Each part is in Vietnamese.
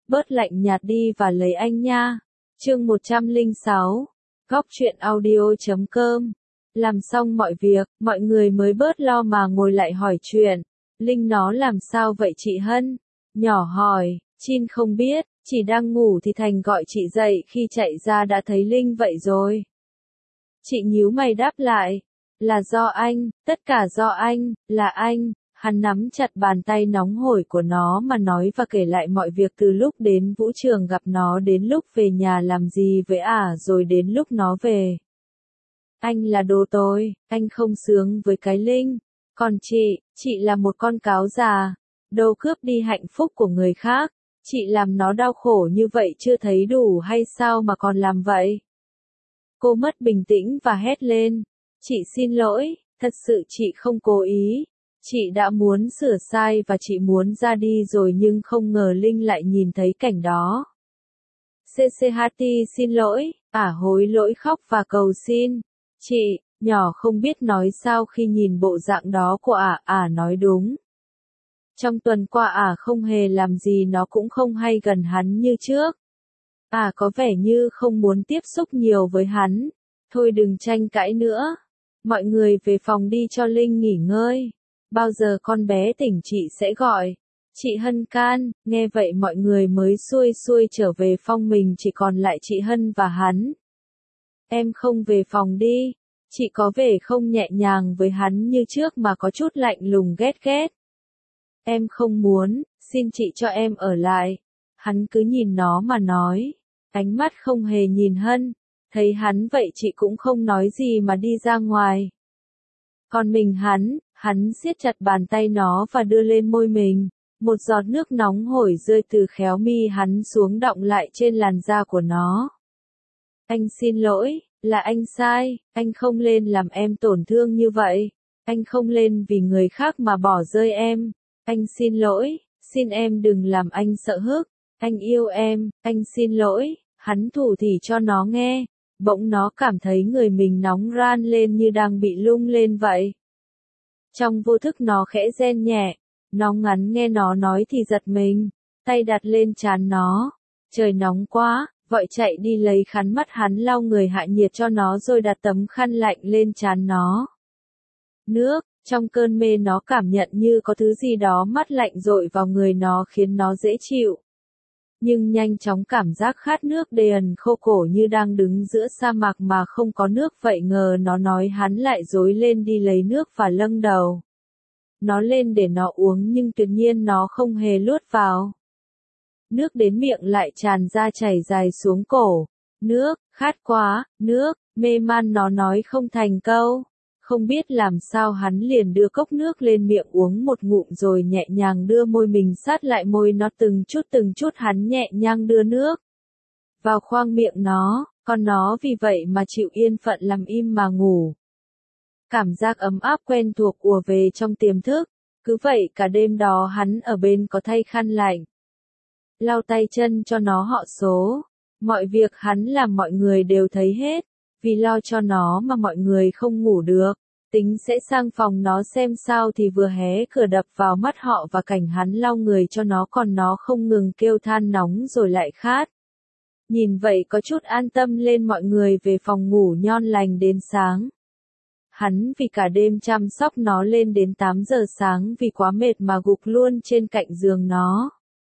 bớt lạnh nhạt đi và lấy anh nha. Chương 106, Góc truyện audio.com. Làm xong mọi việc, mọi người mới bớt lo mà ngồi lại hỏi chuyện. Linh nó làm sao vậy chị Hân? Nhỏ hỏi, Chin không biết, chỉ đang ngủ thì Thành gọi chị dậy, khi chạy ra đã thấy Linh vậy rồi. Chị nhíu mày đáp lại, là do anh, tất cả do anh, là anh. Hắn nắm chặt bàn tay nóng hổi của nó mà nói và kể lại mọi việc từ lúc đến vũ trường gặp nó đến lúc về nhà làm gì với rồi đến lúc nó về. Anh là đồ tôi, anh không sướng với cái Linh. Còn chị là một con cáo già, đâu cướp đi hạnh phúc của người khác. Chị làm nó đau khổ như vậy chưa thấy đủ hay sao mà còn làm vậy? Cô mất bình tĩnh và hét lên. Chị xin lỗi, thật sự chị không cố ý. Chị đã muốn sửa sai và chị muốn ra đi rồi nhưng không ngờ Linh lại nhìn thấy cảnh đó. CCHT xin lỗi, hối lỗi khóc và cầu xin. Chị, nhỏ không biết nói sao khi nhìn bộ dạng đó của nói đúng. Trong tuần qua không hề làm gì nó cũng không hay gần hắn như trước. Có vẻ như không muốn tiếp xúc nhiều với hắn. Thôi đừng tranh cãi nữa. Mọi người về phòng đi cho Linh nghỉ ngơi. Bao giờ con bé tỉnh chị sẽ gọi. Chị Hân can, nghe vậy mọi người mới xuôi xuôi trở về phòng mình, chỉ còn lại chị Hân và hắn. Em không về phòng đi. Chị có vẻ không nhẹ nhàng với hắn như trước mà có chút lạnh lùng ghét ghét. Em không muốn, xin chị cho em ở lại. Hắn cứ nhìn nó mà nói. Ánh mắt không hề nhìn Hân. Thấy hắn vậy chị cũng không nói gì mà đi ra ngoài. Còn mình hắn siết chặt bàn tay nó và đưa lên môi mình. Một giọt nước nóng hổi rơi từ khéo mi hắn xuống đọng lại trên làn da của nó. Anh xin lỗi, là anh sai, anh không nên làm em tổn thương như vậy. Anh không nên vì người khác mà bỏ rơi em. Anh xin lỗi, xin em đừng làm anh sợ hức. Anh yêu em, anh xin lỗi. Hắn thủ thỉ cho nó nghe. Bỗng nó cảm thấy người mình nóng ran lên như đang bị lung lên vậy. Trong vô thức nó khẽ rên nhẹ. Nó ngắn nghe nó nói thì giật mình. Tay đặt lên trán nó. Trời nóng quá, vội chạy đi lấy khăn mắt hắn lau người hạ nhiệt cho nó rồi đặt tấm khăn lạnh lên trán nó. Nước, trong cơn mê nó cảm nhận như có thứ gì đó mát lạnh dội vào người nó khiến nó dễ chịu. Nhưng nhanh chóng cảm giác khát nước đê ẩn khô cổ như đang đứng giữa sa mạc mà không có nước vậy, ngờ nó nói hắn lại rối lên đi lấy nước và lâng đầu. Nó lên để nó uống nhưng tuyệt nhiên nó không hề luốt vào. Nước đến miệng lại tràn ra chảy dài xuống cổ. Nước, khát quá, nước, mê man nó nói không thành câu. Không biết làm sao hắn liền đưa cốc nước lên miệng uống một ngụm rồi nhẹ nhàng đưa môi mình sát lại môi nó từng chút hắn nhẹ nhàng đưa nước vào khoang miệng nó, còn nó vì vậy mà chịu yên phận làm im mà ngủ. Cảm giác ấm áp quen thuộc ùa về trong tiềm thức, cứ vậy cả đêm đó hắn ở bên có thay khăn lạnh. Lau tay chân cho nó họ số, mọi việc hắn làm mọi người đều thấy hết. Vì lo cho nó mà mọi người không ngủ được, tính sẽ sang phòng nó xem sao thì vừa hé cửa đập vào mắt họ và cảnh hắn lau người cho nó còn nó không ngừng kêu than nóng rồi lại khát. Nhìn vậy có chút an tâm lên, mọi người về phòng ngủ ngon lành đến sáng. Hắn vì cả đêm chăm sóc nó lên đến 8 giờ sáng vì quá mệt mà gục luôn trên cạnh giường nó.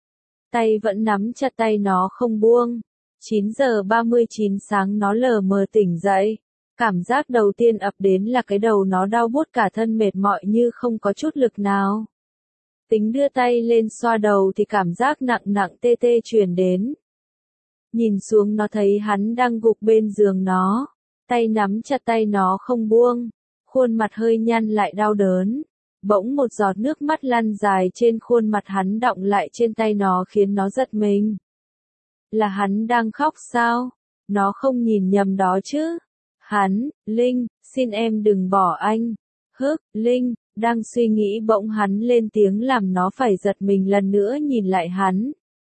Tay vẫn nắm chặt tay nó không buông. 9 giờ 39 sáng nó lờ mờ tỉnh dậy. Cảm giác đầu tiên ập đến là cái đầu nó đau buốt cả thân mệt mỏi như không có chút lực nào. Tính đưa tay lên xoa đầu thì cảm giác nặng nặng tê tê truyền đến. Nhìn xuống nó thấy hắn đang gục bên giường nó. Tay nắm chặt tay nó không buông. Khuôn mặt hơi nhăn lại đau đớn. Bỗng một giọt nước mắt lăn dài trên khuôn mặt hắn đọng lại trên tay nó khiến nó giật mình. Là hắn đang khóc sao? Nó không nhìn nhầm đó chứ? Linh, xin em đừng bỏ anh. Linh, đang suy nghĩ bỗng hắn lên tiếng làm nó phải giật mình lần nữa nhìn lại hắn.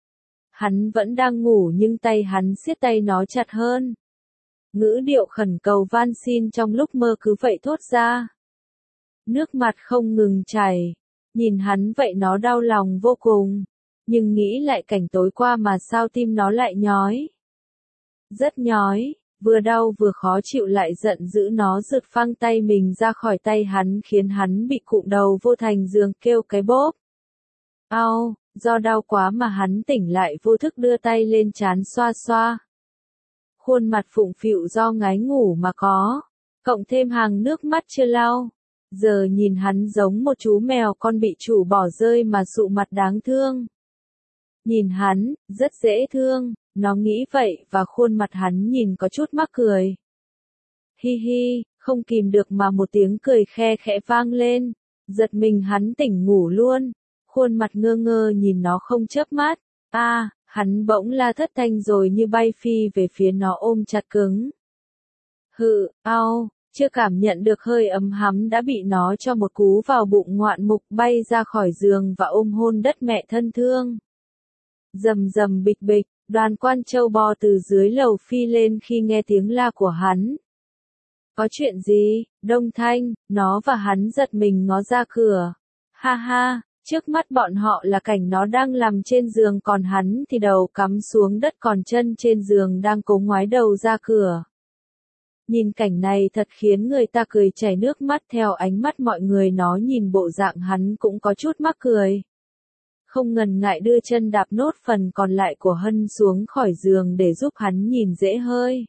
Hắn vẫn đang ngủ nhưng tay hắn siết tay nó chặt hơn. Ngữ điệu khẩn cầu van xin trong lúc mơ cứ vậy thốt ra. Nước mặt không ngừng chảy. Nhìn hắn vậy nó đau lòng vô cùng. Nhưng nghĩ lại cảnh tối qua mà sao tim nó lại nhói. Rất nhói, vừa đau vừa khó chịu lại giận dữ nó giật phăng tay mình ra khỏi tay hắn khiến hắn bị cụm đầu vô thành giường kêu cái bốp. Au, do đau quá mà hắn tỉnh lại vô thức đưa tay lên trán xoa xoa. Khuôn mặt phụng phịu do ngái ngủ mà có, cộng thêm hàng nước mắt chưa lau. Giờ nhìn hắn giống một chú mèo con bị chủ bỏ rơi mà sụ mặt đáng thương. Nhìn hắn, rất dễ thương, nó nghĩ vậy và khuôn mặt hắn nhìn có chút mắc cười. Hi hi, không kìm được mà một tiếng cười khe khẽ vang lên, giật mình hắn tỉnh ngủ luôn, khuôn mặt ngơ ngơ nhìn nó không chớp mắt. Hắn bỗng la thất thanh rồi như bay phi về phía nó ôm chặt cứng. Chưa cảm nhận được hơi ấm hắm đã bị nó cho một cú vào bụng ngoạn mục bay ra khỏi giường và ôm hôn đất mẹ thân thương. Rầm rầm bịch bịch, đoàn quan châu bò từ dưới lầu phi lên khi nghe tiếng la của hắn. Có chuyện gì? Đông Thanh, nó và hắn giật mình ngó ra cửa. Ha ha, trước mắt bọn họ là cảnh nó đang nằm trên giường còn hắn thì đầu cắm xuống đất còn chân trên giường đang cố ngoái đầu ra cửa. Nhìn cảnh này thật khiến người ta cười chảy nước mắt theo ánh mắt mọi người nó nhìn bộ dạng hắn cũng có chút mắc cười. Không ngần ngại đưa chân đạp nốt phần còn lại của Hân xuống khỏi giường để giúp hắn nhìn dễ hơi.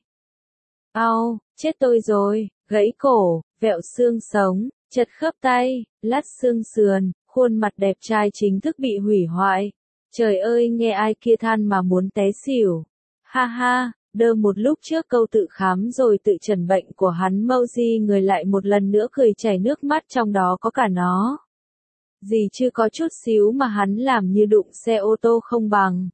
Chết tôi rồi, gãy cổ, vẹo xương sống, chật khớp tay, lát xương sườn, khuôn mặt đẹp trai chính thức bị hủy hoại. Trời ơi nghe ai kia than mà muốn té xỉu. Ha ha, đơ một lúc trước câu tự khám rồi tự chẩn bệnh của hắn Mouji người lại một lần nữa cười chảy nước mắt trong đó có cả nó. Gì chưa có chút xíu mà hắn làm như đụng xe ô tô không bằng.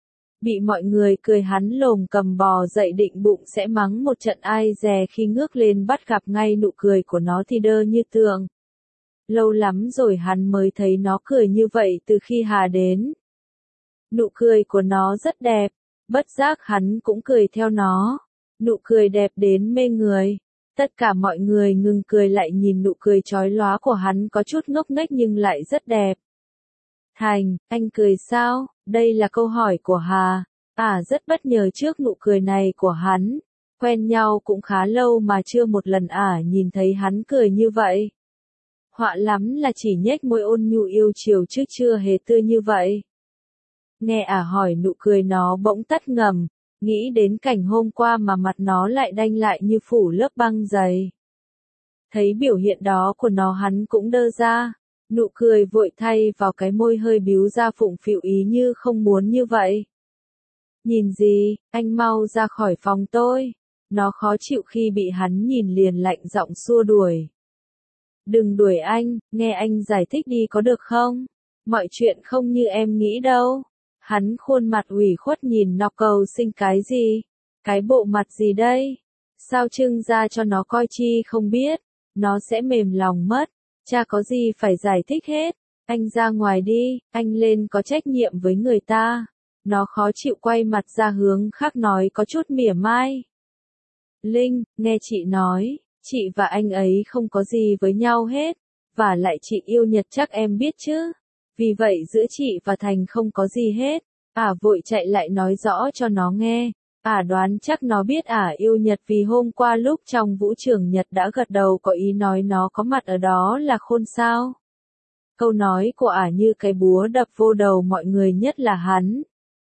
Bị mọi người cười hắn lồm cầm bò dậy định bụng sẽ mắng một trận ai dè khi ngước lên bắt gặp ngay nụ cười của nó thì đơ như tượng. Lâu lắm rồi hắn mới thấy nó cười như vậy từ khi Hà đến. Nụ cười của nó rất đẹp, bất giác hắn cũng cười theo nó. Nụ cười đẹp đến mê người. Tất cả mọi người ngừng cười lại nhìn nụ cười chói lóa của hắn có chút ngốc nghếch nhưng lại rất đẹp. Thành, anh cười sao? Đây là câu hỏi của Hà. Rất bất ngờ trước nụ cười này của hắn. Quen nhau cũng khá lâu mà chưa một lần nhìn thấy hắn cười như vậy. Họa lắm là chỉ nhếch môi ôn nhu yêu chiều chứ chưa hề tươi như vậy. Nghe hỏi nụ cười nó bỗng tắt ngầm, nghĩ đến cảnh hôm qua mà mặt nó lại đanh lại như phủ lớp băng dày. Thấy biểu hiện đó của nó hắn cũng đơ ra, nụ cười vội thay vào cái môi hơi bíu ra phụng phịu ý như không muốn như vậy. Nhìn gì, anh mau ra khỏi phòng tôi. Nó khó chịu khi bị hắn nhìn liền lạnh giọng xua đuổi. Đừng đuổi anh, nghe anh giải thích đi có được không? Mọi chuyện không như em nghĩ đâu. Hắn khuôn mặt ủy khuất nhìn nó cầu xin cái gì? Cái bộ mặt gì đây? Sao trưng ra cho nó coi chi không biết? Nó sẽ mềm lòng mất. Chả có gì phải giải thích hết. Anh ra ngoài đi, anh lên có trách nhiệm với người ta. Nó khó chịu quay mặt ra hướng khác nói có chút mỉa mai. Linh, nghe chị nói, chị và anh ấy không có gì với nhau hết. Và lại chị yêu Nhật chắc em biết chứ. Vì vậy giữa chị và Thành không có gì hết. Vội chạy lại nói rõ cho nó nghe. Đoán chắc nó biết yêu Nhật vì hôm qua lúc trong vũ trường Nhật đã gật đầu có ý nói nó có mặt ở đó là khôn sao. Câu nói của như cái búa đập vô đầu mọi người nhất là hắn.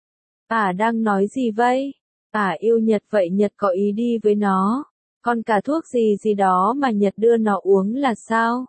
Đang nói gì vậy? Yêu Nhật vậy Nhật có ý đi với nó. Còn cả thuốc gì gì đó mà Nhật đưa nó uống là sao?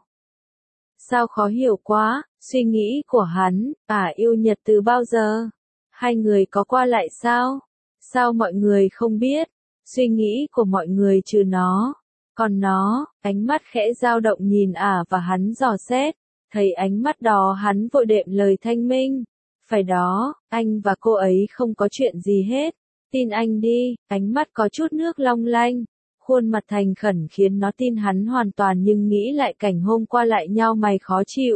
Sao khó hiểu quá, suy nghĩ của hắn, yêu Nhật từ bao giờ? Hai người có qua lại sao? Sao mọi người không biết? Suy nghĩ của mọi người trừ nó. Còn nó, ánh mắt khẽ dao động nhìn và hắn dò xét. Thấy ánh mắt đó hắn vội đệm lời thanh minh. Phải đó, anh và cô ấy không có chuyện gì hết. Tin anh đi, ánh mắt có chút nước long lanh. Khuôn mặt thành khẩn khiến nó tin hắn hoàn toàn nhưng nghĩ lại cảnh hôm qua lại nhau mày khó chịu.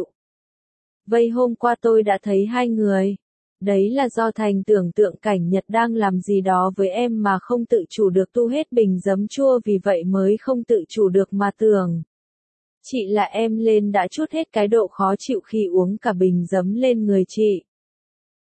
Vậy hôm qua tôi đã thấy hai người. Đấy là do Thành tưởng tượng cảnh Nhật đang làm gì đó với em mà không tự chủ được tu hết bình giấm chua vì vậy mới không tự chủ được mà tưởng. Chị là em lên đã trút hết cái độ khó chịu khi uống cả bình giấm lên người chị.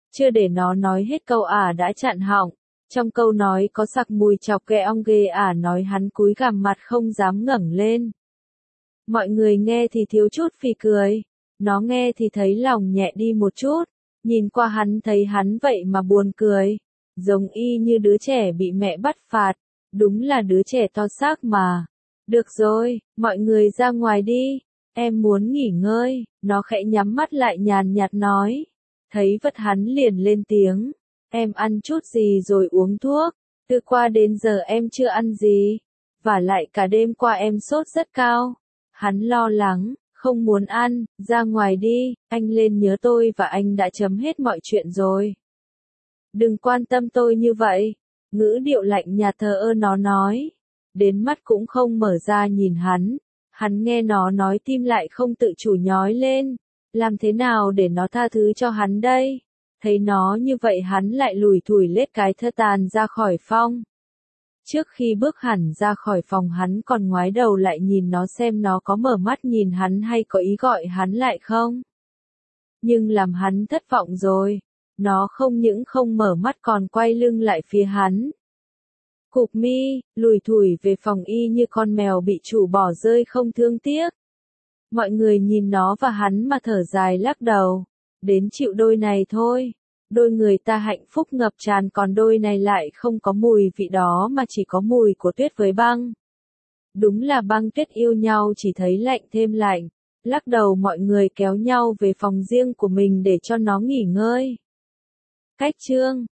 Chưa để nó nói hết câu đã chặn họng. Trong câu nói có sặc mùi chọc ghẹ ong ghê nói hắn cúi gằm mặt không dám ngẩng lên. Mọi người nghe thì thiếu chút phì cười. Nó nghe thì thấy lòng nhẹ đi một chút. Nhìn qua hắn thấy hắn vậy mà buồn cười. Giống y như đứa trẻ bị mẹ bắt phạt. Đúng là đứa trẻ to xác mà. Được rồi, mọi người ra ngoài đi. Em muốn nghỉ ngơi. Nó khẽ nhắm mắt lại nhàn nhạt nói. Thấy vật hắn liền lên tiếng. Em ăn chút gì rồi uống thuốc. Từ qua đến giờ em chưa ăn gì. Và lại cả đêm qua em sốt rất cao. Hắn lo lắng, không muốn ăn, ra ngoài đi, anh lên nhớ tôi và anh đã chấm hết mọi chuyện rồi. Đừng quan tâm tôi như vậy. Ngữ điệu lạnh nhạt thờ ơ nó nói. Đến mắt cũng không mở ra nhìn hắn. Hắn nghe nó nói tim lại không tự chủ nhói lên. Làm thế nào để nó tha thứ cho hắn đây? Thấy nó như vậy hắn lại lủi thủi lết cái thơ tàn ra khỏi phòng. Trước khi bước hẳn ra khỏi phòng hắn còn ngoái đầu lại nhìn nó xem nó có mở mắt nhìn hắn hay có ý gọi hắn lại không. Nhưng làm hắn thất vọng rồi. Nó không những không mở mắt còn quay lưng lại phía hắn. Cụp mi, lủi thủi về phòng y như con mèo bị chủ bỏ rơi không thương tiếc. Mọi người nhìn nó và hắn mà thở dài lắc đầu. Đến chịu đôi này thôi. Đôi người ta hạnh phúc ngập tràn còn đôi này lại không có mùi vị đó mà chỉ có mùi của tuyết với băng. Đúng là băng tuyết yêu nhau chỉ thấy lạnh thêm lạnh. Lắc đầu mọi người kéo nhau về phòng riêng của mình để cho nó nghỉ ngơi. Cách chương